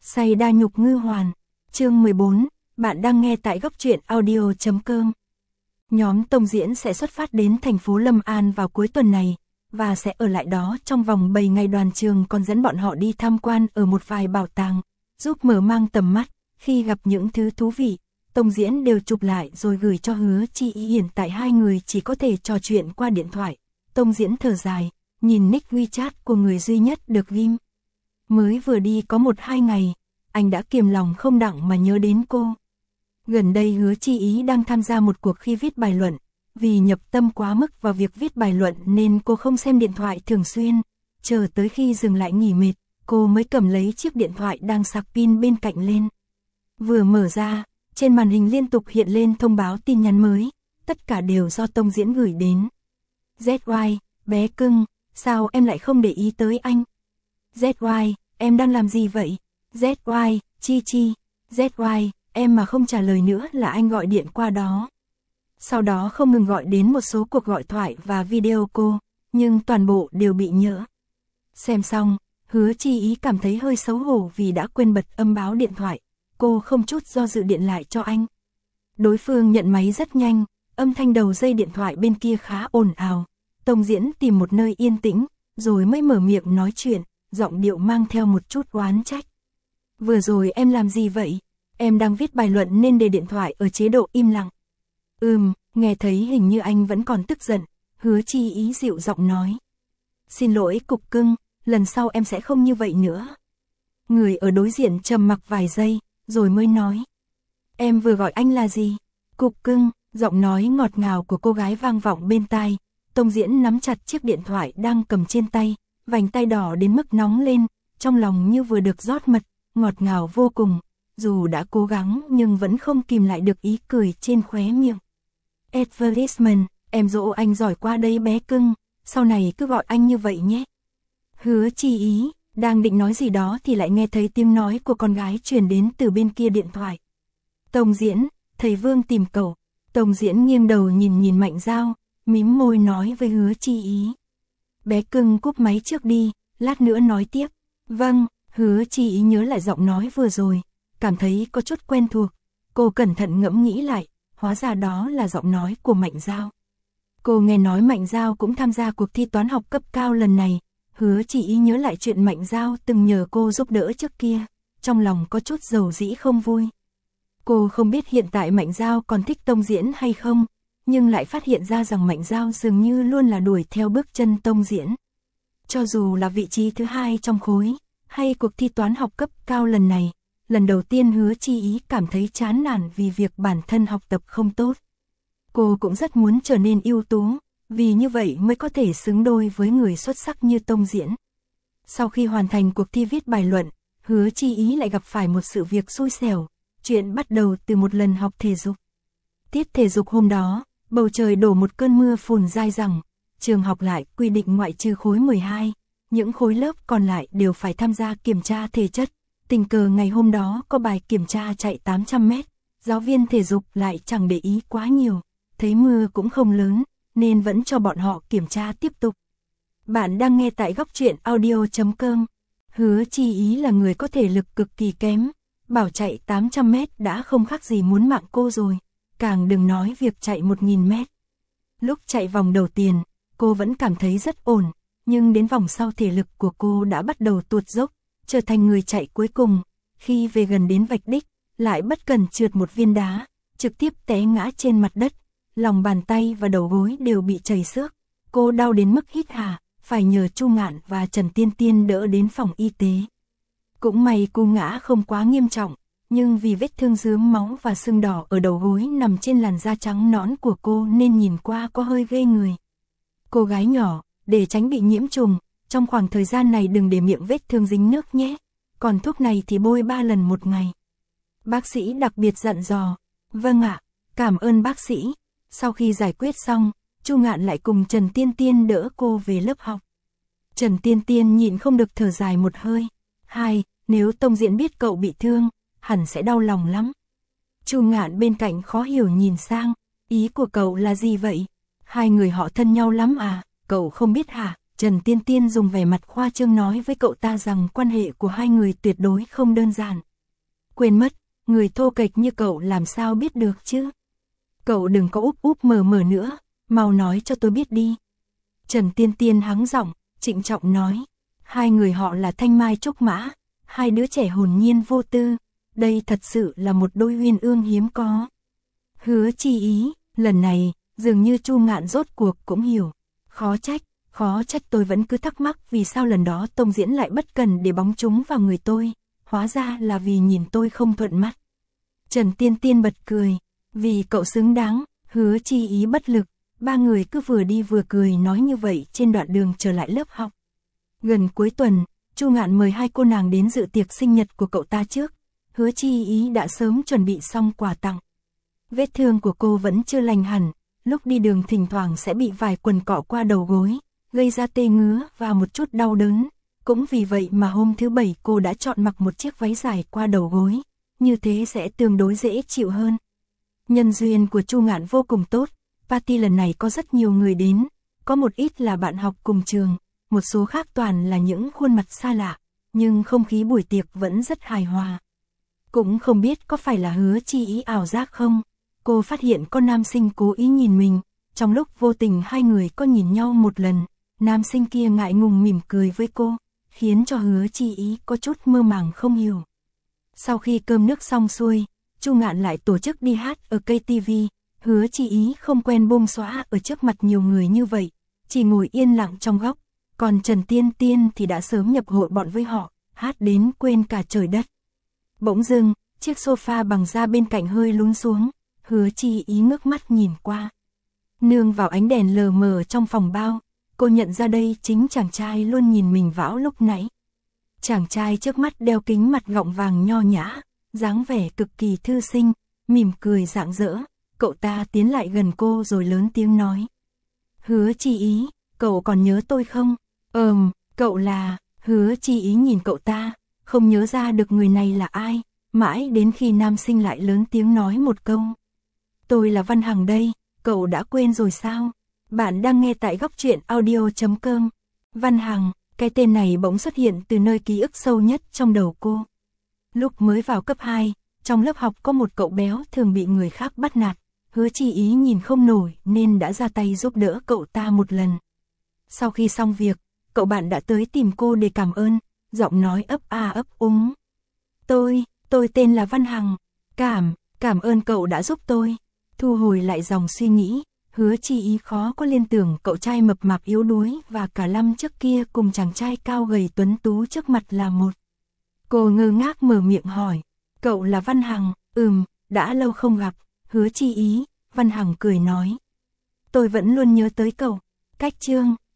Say đa nhục ngư hoàn. Chương 14, bạn đang nghe tại góc truyện audio.com. Nhóm Tông Diễn sẽ xuất phát đến thành phố Lâm An vào cuối tuần này, và sẽ ở lại đó trong vòng 7 ngày. Đoàn trường còn dẫn bọn họ đi tham quan ở một vài bảo tàng, giúp mở mang tầm mắt. Khi gặp những thứ thú vị, Tông Diễn đều chụp lại rồi gửi cho Hứa Chi Ý. Hiện tại hai người chỉ có thể trò chuyện qua điện thoại. Tông Diễn thở dài, nhìn nick WeChat của người duy nhất được ghim. Mới vừa đi có 1-2 ngày, anh đã kiềm lòng không đặng mà nhớ đến cô. Gần đây Hứa Chi Ý đang tham gia một cuộc thi viết bài luận, vì nhập tâm quá mức vào việc viết bài luận nên cô không xem điện thoại thường xuyên, chờ tới khi dừng lại nghỉ mệt, cô mới cầm lấy chiếc điện thoại đang sạc pin bên cạnh lên. Vừa mở ra, trên màn hình liên tục hiện lên thông báo tin nhắn mới, tất cả đều do Tông Diễn gửi đến. ZY, bé cưng, sao em lại không để ý tới anh? ZY, em đang làm gì vậy? ZY, Chi Chi, ZY, em mà không trả lời nữa là anh gọi điện qua đó. Sau đó không ngừng gọi đến một số cuộc gọi thoại và video cô, nhưng toàn bộ đều bị nhỡ. Xem xong, Hứa Chi Ý cảm thấy hơi xấu hổ vì đã quên bật âm báo điện thoại, cô không chút do dự điện lại cho anh. Đối phương nhận máy rất nhanh, âm thanh đầu dây điện thoại bên kia khá ồn ào. Tông Diễn tìm một nơi yên tĩnh, rồi mới mở miệng nói chuyện, giọng điệu mang theo một chút oán trách. Vừa rồi em làm gì vậy? Em đang viết bài luận nên để điện thoại ở chế độ im lặng. Nghe thấy hình như anh vẫn còn tức giận, Hứa Chi Ý dịu giọng nói. Xin lỗi cục cưng, lần sau em sẽ không như vậy nữa. Người ở đối diện trầm mặc vài giây, rồi mới nói. Em vừa gọi anh là gì? Cục cưng, giọng nói ngọt ngào của cô gái vang vọng bên tai. Tông Diễn nắm chặt chiếc điện thoại đang cầm trên tay, vành tay đỏ đến mức nóng lên, trong lòng như vừa được rót mật, ngọt ngào vô cùng. Dù đã cố gắng nhưng vẫn không kìm lại được ý cười trên khóe miệng. Advertisement, em dỗ anh giỏi qua đây bé cưng, sau này cứ gọi anh như vậy nhé. Hứa Chi Ý, đang định nói gì đó thì lại nghe thấy tiếng nói của con gái truyền đến từ bên kia điện thoại. Tông Diễn, thầy Vương tìm cậu. Tông Diễn nghiêng đầu nhìn Mạnh Giao, mím môi nói với Hứa Chi Ý. Bé cưng cúp máy trước đi, lát nữa nói tiếp. Vâng, Hứa Chi Ý nhớ lại giọng nói vừa rồi, cảm thấy có chút quen thuộc. Cô cẩn thận ngẫm nghĩ lại, hóa ra đó là giọng nói của Mạnh Giao. Cô nghe nói Mạnh Giao cũng tham gia cuộc thi toán học cấp cao lần này. Hứa Chi Ý nhớ lại chuyện Mạnh Giao từng nhờ cô giúp đỡ trước kia, trong lòng có chút dầu dĩ không vui. Cô không biết hiện tại Mạnh Giao còn thích Tông Diễn hay không, nhưng lại phát hiện ra rằng Mạnh Giao dường như luôn là đuổi theo bước chân Tông Diễn. Cho dù là vị trí thứ 2 trong khối, hay cuộc thi toán học cấp cao lần này, lần đầu tiên Hứa Chi Ý cảm thấy chán nản vì việc bản thân học tập không tốt. Cô cũng rất muốn trở nên ưu tú, vì như vậy mới có thể xứng đôi với người xuất sắc như Tông Diễn. Sau khi hoàn thành cuộc thi viết bài luận, Hứa Chi Ý lại gặp phải một sự việc xui xẻo. Chuyện bắt đầu từ một lần học thể dục. Tiết thể dục hôm đó, bầu trời đổ một cơn mưa phùn dai dẳng. Trường học lại quy định ngoại trừ khối 12, những khối lớp còn lại đều phải tham gia kiểm tra thể chất. Tình cờ ngày hôm đó có bài kiểm tra chạy 800 mét, giáo viên thể dục lại chẳng để ý quá nhiều, thấy mưa cũng không lớn, nên vẫn cho bọn họ kiểm tra tiếp tục. Bạn đang nghe tại góc truyện audio.com. Hứa Chi Ý là người có thể lực cực kỳ kém, bảo chạy 800 mét đã không khác gì muốn mạng cô rồi, càng đừng nói việc chạy 1000 mét. Lúc chạy vòng đầu tiên, cô vẫn cảm thấy rất ổn, nhưng đến vòng sau thể lực của cô đã bắt đầu tuột dốc, trở thành người chạy cuối cùng. Khi về gần đến vạch đích, lại bất cần trượt một viên đá, trực tiếp té ngã trên mặt đất, lòng bàn tay và đầu gối đều bị chảy xước. Cô đau đến mức hít hà, phải nhờ Chu Ngạn và Trần Tiên Tiên đỡ đến phòng y tế. Cũng may cô ngã không quá nghiêm trọng, nhưng vì vết thương rướm máu và sưng đỏ ở đầu gối nằm trên làn da trắng nõn của cô nên nhìn qua có hơi ghê người. Cô gái nhỏ, để tránh bị nhiễm trùng, trong khoảng thời gian này đừng để miệng vết thương dính nước nhé, còn thuốc này thì bôi 3 lần một ngày. Bác sĩ đặc biệt dặn dò. Vâng ạ, cảm ơn bác sĩ. Sau khi giải quyết xong, Chu Ngạn lại cùng Trần Tiên Tiên đỡ cô về lớp học. Trần Tiên Tiên nhịn không được thở dài một hơi. Nếu Tông Diễn biết cậu bị thương, hẳn sẽ đau lòng lắm. Chu Ngạn bên cạnh khó hiểu nhìn sang, ý của cậu là gì vậy? Hai người họ thân nhau lắm à, cậu không biết hả? Trần Tiên Tiên dùng vẻ mặt khoa trương nói với cậu ta rằng quan hệ của hai người tuyệt đối không đơn giản. Quên mất, người thô kệch như cậu làm sao biết được chứ? Cậu đừng có úp úp mở mở nữa, mau nói cho tôi biết đi. Trần Tiên Tiên hắng giọng, trịnh trọng nói. Hai người họ là Thanh Mai Trúc Mã, hai đứa trẻ hồn nhiên vô tư. Đây thật sự là một đôi uyên ương hiếm có. Hứa Chi Ý, lần này, dường như Chu Ngạn rốt cuộc cũng hiểu. Khó trách tôi vẫn cứ thắc mắc vì sao lần đó Tông Diễn lại bất cần để bóng chúng vào người tôi. Hóa ra là vì nhìn tôi không thuận mắt. Trần Tiên Tiên bật cười. Vì cậu xứng đáng, Hứa Chi Ý bất lực. Ba người cứ vừa đi vừa cười nói như vậy trên đoạn đường trở lại lớp học. Gần cuối tuần, Chu Ngạn mời hai cô nàng đến dự tiệc sinh nhật của cậu ta trước. Hứa Chi Ý đã sớm chuẩn bị xong quà tặng. Vết thương của cô vẫn chưa lành hẳn, lúc đi đường thỉnh thoảng sẽ bị vài quần cọ qua đầu gối, gây ra tê ngứa và một chút đau đớn. Cũng vì vậy mà hôm thứ Bảy cô đã chọn mặc một chiếc váy dài qua đầu gối, như thế sẽ tương đối dễ chịu hơn. Nhân duyên của Chu Ngạn vô cùng tốt, party lần này có rất nhiều người đến, có một ít là bạn học cùng trường, một số khác toàn là những khuôn mặt xa lạ, nhưng không khí buổi tiệc vẫn rất hài hòa. Cũng không biết có phải là Hứa Chi Ý ảo giác không, cô phát hiện có nam sinh cố ý nhìn mình, trong lúc vô tình hai người có nhìn nhau một lần, nam sinh kia ngại ngùng mỉm cười với cô, khiến cho Hứa Chi Ý có chút mơ màng không hiểu. Sau khi cơm nước xong xuôi, Chu Ngạn lại tổ chức đi hát ở KTV, Hứa Chi Ý không quen bông xõa ở trước mặt nhiều người như vậy, chỉ ngồi yên lặng trong góc, còn Trần Tiên Tiên thì đã sớm nhập hội bọn với họ, hát đến quên cả trời đất. Bỗng dưng, chiếc sofa bằng da bên cạnh hơi lún xuống, Hứa Chi Ý ngước mắt nhìn qua. Nương vào ánh đèn lờ mờ trong phòng bao, cô nhận ra đây chính chàng trai luôn nhìn mình vão lúc nãy. Chàng trai trước mắt đeo kính mặt gọng vàng nho nhã, dáng vẻ cực kỳ thư sinh, mỉm cười rạng rỡ. Cậu ta tiến lại gần cô rồi lớn tiếng nói. Hứa Chi Ý, cậu còn nhớ tôi không? Cậu là... Hứa Chi Ý nhìn cậu ta, không nhớ ra được người này là ai, mãi đến khi nam sinh lại lớn tiếng nói một câu. Tôi là Văn Hằng đây, cậu đã quên rồi sao? Bạn đang nghe tại Góc Truyện Audio.com. Văn Hằng, cái tên này bỗng xuất hiện từ nơi ký ức sâu nhất trong đầu cô. Lúc mới vào cấp 2, trong lớp học có một cậu béo thường bị người khác bắt nạt. Hứa Chi Ý nhìn không nổi nên đã ra tay giúp đỡ cậu ta một lần. Sau khi xong việc, cậu bạn đã tới tìm cô để cảm ơn, giọng nói ấp a ấp úng. Tôi tên là Văn Hằng, cảm ơn cậu đã giúp tôi. Thu hồi lại dòng suy nghĩ, Hứa Chi Ý khó có liên tưởng cậu trai mập mạp yếu đuối và cả Lâm trước kia cùng chàng trai cao gầy tuấn tú trước mặt là một. Cô ngơ ngác mở miệng hỏi, cậu là Văn Hằng? Đã lâu không gặp. Hứa Chi Ý, Văn Hằng cười nói. Tôi vẫn luôn nhớ tới cậu. Cách chương